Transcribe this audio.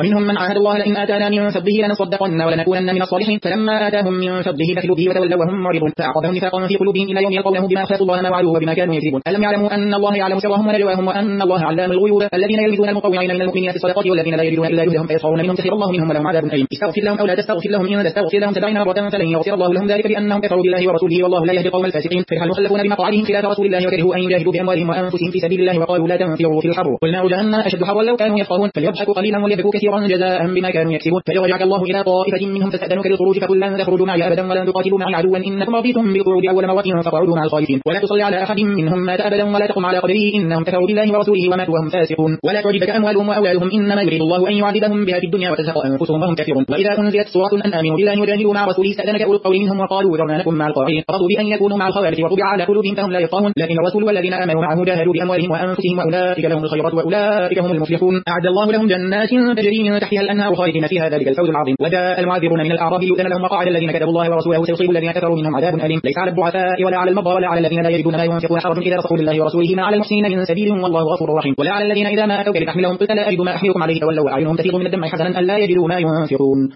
ومنهم من عاهد الله لئن آتانا من فضله لنصدقن ولنكونن من الصالحين فلما آتاهم من فضله بخلوا به وتولوا وهم معرضون فأعقبهم نفاقا في قلوبهم إلى يوم يلقونه بما خافوا الله ما وعدوه وبما كانوا يكذبون ألم يعلموا أن الله يعلم سرهم ونجواهم وأن الله علام الغيوب الذين يلمزون المطوعين من المؤمنين في الصدقات والذين لا يجدون إلا جهدهم فيسخرون منهم سخر الله منهم ولهم عذاب أليم استغفر لهم أو لا تستغفر لهم إن تستغفر لهم 70 مرة فلن يغفر الله لهم ذلك بأنهم كفروا بالله ورسوله والله لا يهدي القوم الفاسقين فرح المخلفون بمقعدهم خلاف رسول الله وكرهوا أن يجاهدوا بأموالهم وأنفسهم في سبيل الله وقالوا لا تنفروا في الحر قل نار جهنم أشد حرا لو كانوا يفقهون فليضحكوا قليلا وليبكوا كثيرا جزاء بما كانوا يكسبون فيرجعك الله إلى طائفة منهم فاستأذنوك للخروج فقل لن تخرجوا معي أبدا ولن تقاتلوا معي عدوا إنكم رضيتم بالقعود أول مرة فاقعدوا مع الخالفين ولا تصلي على أحد منهم مات أبدا ولا تقم على قبره إنهم كفروا بالله ورسوله وماتوا وهم فاسقون ولا تعجبك أموالهم وأولادهم إنما يريد الله أن يعذبهم بها في الدنيا وتزهق أنفسهم وهم كافرون وإذا أنزلت سورة أن آمنوا بالله وجاهدوا مع رسوله استأذنك أولو القول منهم وقالوا ذرنا نكن مع القاعدين رضوا بأن يكونوا مع الخوارج وطبع على قلوبهم فهم لا يفقهون لكن الرسول والذين آمنوا معه جاهدوا بأموالهم وأنفسهم وأولئك لهم الخيرات وأولئك هم المفلحون أعد الله لهم جنات تجري من تحتها الأنهار خالدين فيها ذلك الفوز العظيم وجاء المعذرون من الأعراب ليؤذن لهم وقعد الذين كذبوا الله ورسوله سيصيب الذين كفروا منهم عذاب أليم ليس على الضعفاء ولا على المرضى ولا على الذين لا يجدون ما ينفقون حرج إذا رسول الله ورسوله ما على المحسنين من سبيل والله غفور رحيم ولا على الذين إذا ما أتوك لتحملهم قلت لا أجد ما أحملكم عليه تولوا وأعينهم تفيض من الدمع حزنا ألا يجدوا ما ينفقون